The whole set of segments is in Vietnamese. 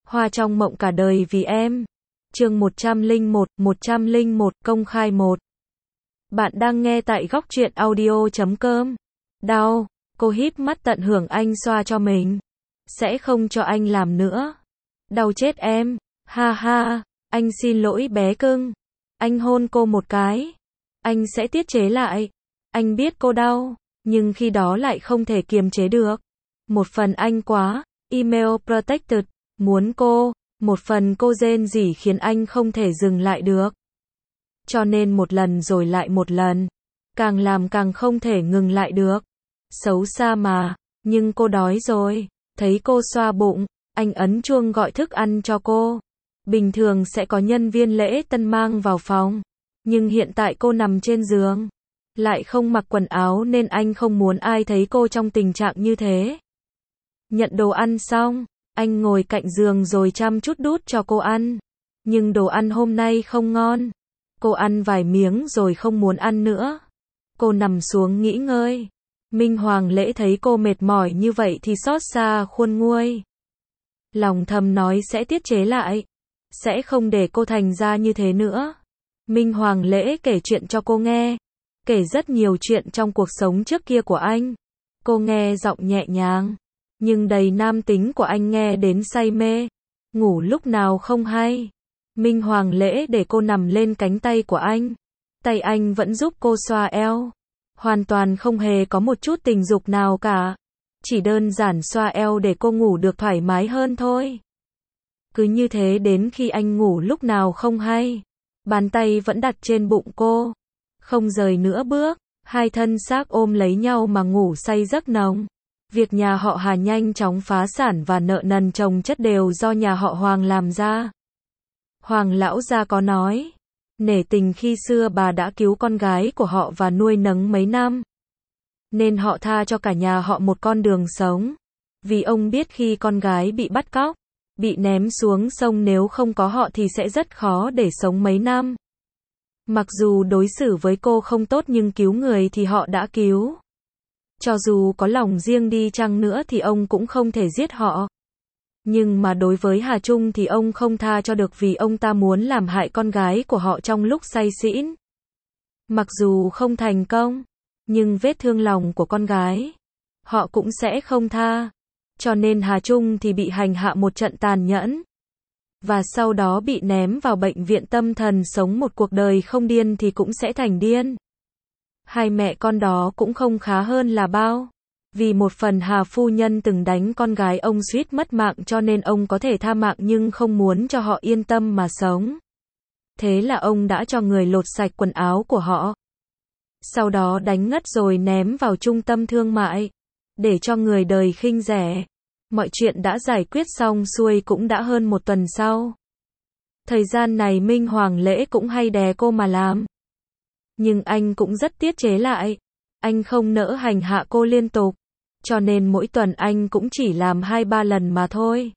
Hoa trong mộng cả đời vì em. Chương 101 công khai 1. Bạn đang nghe tại góc truyện audio.com. Đau, cô híp mắt tận hưởng anh xoa cho mình. Sẽ không cho anh làm nữa. Đau chết em, ha ha, anh xin lỗi bé cưng. Anh hôn cô một cái. Anh sẽ tiết chế lại. Anh biết cô đau, nhưng khi đó lại không thể kiềm chế được. Một phần anh quá, email protected, muốn cô, một phần cô rên rỉ khiến anh không thể dừng lại được. Cho nên một lần rồi lại một lần, càng làm càng không thể ngừng lại được. Xấu xa mà, nhưng cô đói rồi, thấy cô xoa bụng, anh ấn chuông gọi thức ăn cho cô. Bình thường sẽ có nhân viên lễ tân mang vào phòng, nhưng hiện tại cô nằm trên giường, lại không mặc quần áo nên anh không muốn ai thấy cô trong tình trạng như thế. Nhận đồ ăn xong, anh ngồi cạnh giường rồi chăm chút đút cho cô ăn. Nhưng đồ ăn hôm nay không ngon. Cô ăn vài miếng rồi không muốn ăn nữa. Cô nằm xuống nghỉ ngơi. Minh Hoàng Lễ thấy cô mệt mỏi như vậy thì xót xa khuôn nguôi. Lòng thầm nói sẽ tiết chế lại. Sẽ không để cô thành ra như thế nữa. Minh Hoàng Lễ kể chuyện cho cô nghe. Kể rất nhiều chuyện trong cuộc sống trước kia của anh. Cô nghe giọng nhẹ nhàng, nhưng đầy nam tính của anh nghe đến say mê. Ngủ lúc nào không hay. Minh Hoàng Lễ để cô nằm lên cánh tay của anh. Tay anh vẫn giúp cô xoa eo. Hoàn toàn không hề có một chút tình dục nào cả. Chỉ đơn giản xoa eo để cô ngủ được thoải mái hơn thôi. Cứ như thế đến khi anh ngủ lúc nào không hay. Bàn tay vẫn đặt trên bụng cô. Không rời nữa bước. Hai thân xác ôm lấy nhau mà ngủ say giấc nồng. Việc nhà họ Hà nhanh chóng phá sản và nợ nần chồng chất đều do nhà họ Hoàng làm ra. Hoàng lão gia có nói, nể tình khi xưa bà đã cứu con gái của họ và nuôi nấng mấy năm, nên họ tha cho cả nhà họ một con đường sống. Vì ông biết khi con gái bị bắt cóc, bị ném xuống sông nếu không có họ thì sẽ rất khó để sống mấy năm. Mặc dù đối xử với cô không tốt nhưng cứu người thì họ đã cứu. Cho dù có lòng riêng đi chăng nữa thì ông cũng không thể giết họ. Nhưng mà đối với Hà Trung thì ông không tha cho được vì ông ta muốn làm hại con gái của họ trong lúc say xỉn. Mặc dù không thành công, nhưng vết thương lòng của con gái, họ cũng sẽ không tha. Cho nên Hà Trung thì bị hành hạ một trận tàn nhẫn. Và sau đó bị ném vào bệnh viện tâm thần sống một cuộc đời không điên thì cũng sẽ thành điên. Hai mẹ con đó cũng không khá hơn là bao. Vì một phần Hà phu nhân từng đánh con gái ông suýt mất mạng cho nên ông có thể tha mạng nhưng không muốn cho họ yên tâm mà sống. Thế là ông đã cho người lột sạch quần áo của họ. Sau đó đánh ngất rồi ném vào trung tâm thương mại. Để cho người đời khinh rẻ. Mọi chuyện đã giải quyết xong xuôi cũng đã hơn một tuần sau. Thời gian này Minh Hoàng Lễ cũng hay đè cô mà làm. Nhưng anh cũng rất tiết chế lại. Anh không nỡ hành hạ cô liên tục. Cho nên mỗi tuần anh cũng chỉ làm 2-3 lần mà thôi.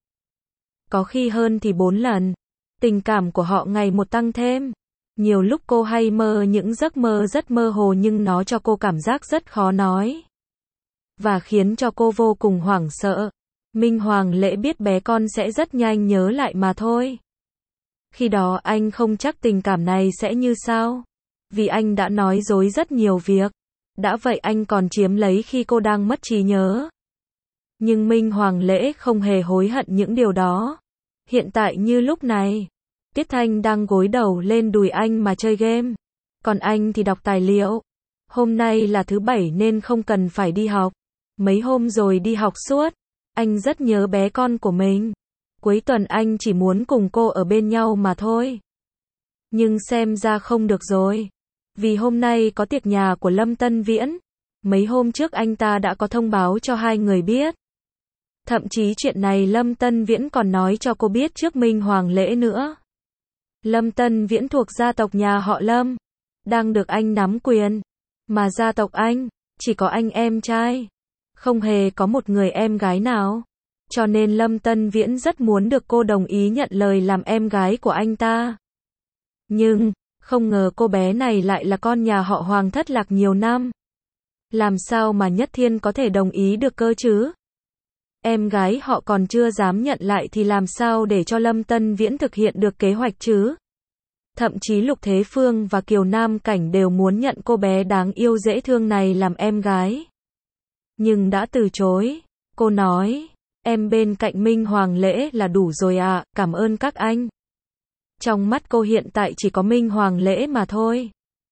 Có khi hơn thì 4 lần. Tình cảm của họ ngày một tăng thêm. Nhiều lúc cô hay mơ những giấc mơ rất mơ hồ nhưng nó cho cô cảm giác rất khó nói. Và khiến cho cô vô cùng hoảng sợ. Minh Hoàng Lễ biết bé con sẽ rất nhanh nhớ lại mà thôi. Khi đó anh không chắc tình cảm này sẽ như sao. Vì anh đã nói dối rất nhiều việc. Đã vậy anh còn chiếm lấy khi cô đang mất trí nhớ. Nhưng Minh Hoàng Lễ không hề hối hận những điều đó. Hiện tại như lúc này, Tiết Thanh đang gối đầu lên đùi anh mà chơi game. Còn anh thì đọc tài liệu. Hôm nay là thứ Bảy nên không cần phải đi học. Mấy hôm rồi đi học suốt. Anh rất nhớ bé con của mình. Cuối tuần anh chỉ muốn cùng cô ở bên nhau mà thôi. Nhưng xem ra không được rồi. Vì hôm nay có tiệc nhà của Lâm Tân Viễn. Mấy hôm trước anh ta đã có thông báo cho hai người biết. Thậm chí chuyện này Lâm Tân Viễn còn nói cho cô biết trước Minh Hoàng Lễ nữa. Lâm Tân Viễn thuộc gia tộc nhà họ Lâm. Đang được anh nắm quyền. Mà gia tộc anh, chỉ có anh em trai. Không hề có một người em gái nào. Cho nên Lâm Tân Viễn rất muốn được cô đồng ý nhận lời làm em gái của anh ta. Nhưng, không ngờ cô bé này lại là con nhà họ Hoàng thất lạc nhiều năm. Làm sao mà Nhất Thiên có thể đồng ý được cơ chứ? em gái họ còn chưa dám nhận lại thì làm sao để cho Lâm Tân Viễn thực hiện được kế hoạch chứ? Thậm chí Lục Thế Phương và Kiều Nam Cảnh đều muốn nhận cô bé đáng yêu dễ thương này làm em gái. Nhưng đã từ chối. Cô nói, em bên cạnh Minh Hoàng Lễ là đủ rồi ạ, cảm ơn các anh. Trong mắt cô hiện tại chỉ có Minh Hoàng Lễ mà thôi.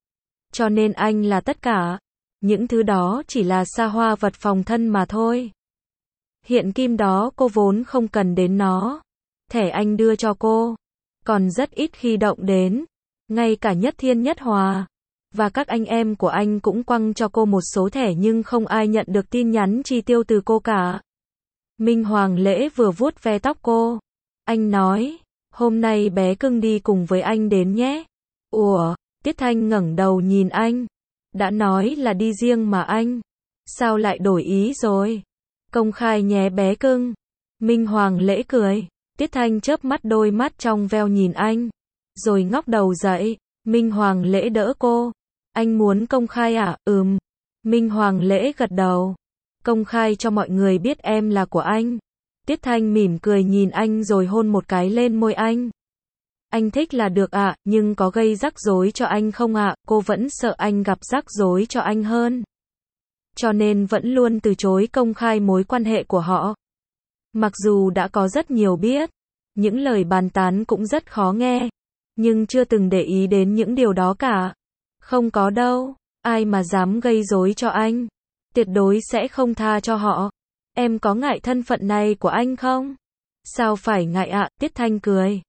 Cho nên anh là tất cả. Những thứ đó chỉ là xa hoa vật phòng thân mà thôi. Hiện kim đó cô vốn không cần đến nó. Thẻ anh đưa cho cô còn rất ít khi động đến. Ngay cả Nhất Thiên Nhất Hòa và các anh em của anh cũng quăng cho cô một số thẻ nhưng không ai nhận được tin nhắn chi tiêu từ cô cả. Minh Hoàng Lễ vừa vuốt ve tóc cô. Anh nói, hôm nay bé cưng đi cùng với anh đến nhé. Ủa, Tiết Thanh ngẩng đầu nhìn anh. Đã nói là đi riêng mà anh. Sao lại đổi ý rồi? Công khai nhé bé cưng. Minh Hoàng Lễ cười. Tiết Thanh chớp mắt đôi mắt trong veo nhìn anh. Rồi ngóc đầu dậy. Minh Hoàng Lễ đỡ cô. Anh muốn công khai à? Minh Hoàng Lễ gật đầu. Công khai cho mọi người biết em là của anh. Tiết Thanh mỉm cười nhìn anh rồi hôn một cái lên môi anh. Anh thích là được ạ, nhưng có gây rắc rối cho anh không ạ? Cô vẫn sợ anh gặp rắc rối cho anh hơn. Cho nên vẫn luôn từ chối công khai mối quan hệ của họ. Mặc dù đã có rất nhiều biết, những lời bàn tán cũng rất khó nghe, nhưng chưa từng để ý đến những điều đó cả. Không có đâu, ai mà dám gây rối cho anh, tuyệt đối sẽ không tha cho họ. Em có ngại thân phận này của anh không? Sao phải ngại ạ? Tiết Thanh cười.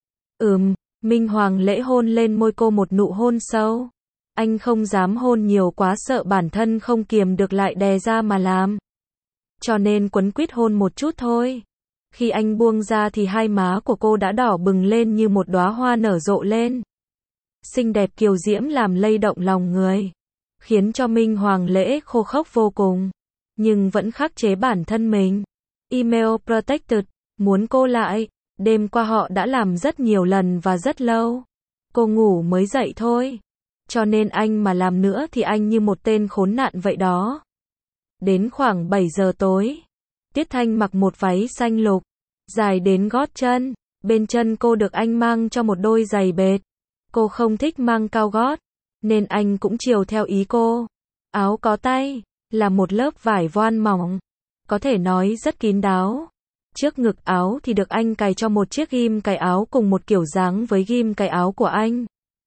Minh Hoàng Lễ hôn lên môi cô một nụ hôn sâu. Anh không dám hôn nhiều quá sợ bản thân không kiềm được lại đè ra mà làm. Cho nên quấn quýt hôn một chút thôi. Khi anh buông ra thì hai má của cô đã đỏ bừng lên như một đóa hoa nở rộ lên. Xinh đẹp kiều diễm làm lay động lòng người. Khiến cho Minh Hoàng Lễ khô khốc vô cùng. Nhưng vẫn khắc chế bản thân mình. Email protected, muốn cô lại. Đêm qua họ đã làm rất nhiều lần và rất lâu. Cô ngủ mới dậy thôi. Cho nên anh mà làm nữa thì anh như một tên khốn nạn vậy đó. Đến khoảng 7 giờ tối. Tiết Thanh mặc một váy xanh lục. Dài đến gót chân. Bên chân cô được anh mang cho một đôi giày bệt. Cô không thích mang cao gót. Nên anh cũng chiều theo ý cô. Áo có tay. Là một lớp vải voan mỏng. Có thể nói rất kín đáo. Trước ngực áo thì được anh cài cho một chiếc ghim cài áo cùng một kiểu dáng với ghim cài áo của anh.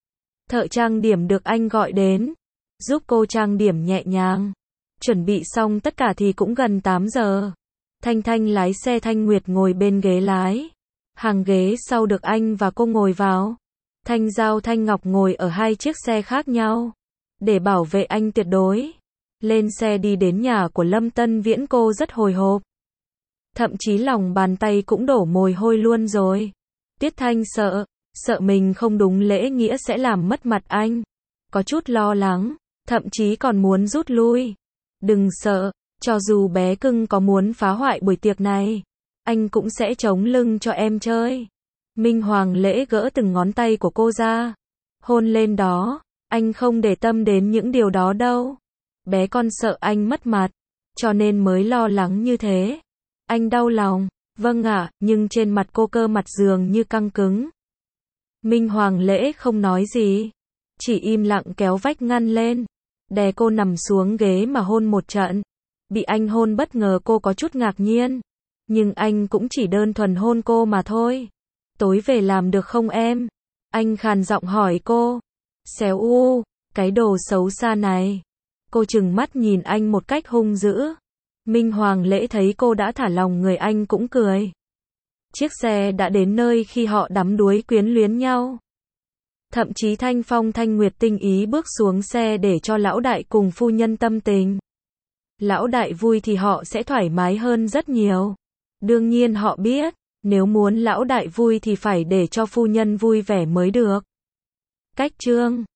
Thợ trang điểm được anh gọi đến. Giúp cô trang điểm nhẹ nhàng. Chuẩn bị xong tất cả thì cũng gần 8 giờ. Thanh Thanh lái xe, Thanh Nguyệt ngồi bên ghế lái. Hàng ghế sau được anh và cô ngồi vào. Thanh Giao, Thanh Ngọc ngồi ở hai chiếc xe khác nhau. Để bảo vệ anh tuyệt đối. Lên xe đi đến nhà của Lâm Tân Viễn cô rất hồi hộp. Thậm chí lòng bàn tay cũng đổ mồ hôi luôn rồi. Tiết Thanh sợ mình không đúng lễ nghĩa sẽ làm mất mặt anh. Có chút lo lắng, thậm chí còn muốn rút lui. Đừng sợ, cho dù bé cưng có muốn phá hoại buổi tiệc này, anh cũng sẽ chống lưng cho em chơi. Minh Hoàng Lễ gỡ từng ngón tay của cô ra. Hôn lên đó, anh không để tâm đến những điều đó đâu. Bé con sợ anh mất mặt, cho nên mới lo lắng như thế. Anh đau lòng, vâng ạ, nhưng trên mặt cô cơ mặt dường như căng cứng. Minh Hoàng Lễ không nói gì, chỉ im lặng kéo vách ngăn lên, đè cô nằm xuống ghế mà hôn một trận. Bị anh hôn bất ngờ cô có chút ngạc nhiên, nhưng anh cũng chỉ đơn thuần hôn cô mà thôi. Tối về làm được không em? Anh khàn giọng hỏi cô. Xéo u, cái đồ xấu xa này. Cô trừng mắt nhìn anh một cách hung dữ. Minh Hoàng Lễ thấy cô đã thả lòng người anh cũng cười. Chiếc xe đã đến nơi khi họ đắm đuối quyến luyến nhau. Thậm chí Thanh Phong Thanh Nguyệt tinh ý bước xuống xe để cho lão đại cùng phu nhân tâm tình. Lão đại vui thì họ sẽ thoải mái hơn rất nhiều. Đương nhiên họ biết, nếu muốn lão đại vui thì phải để cho phu nhân vui vẻ mới được. Cách chương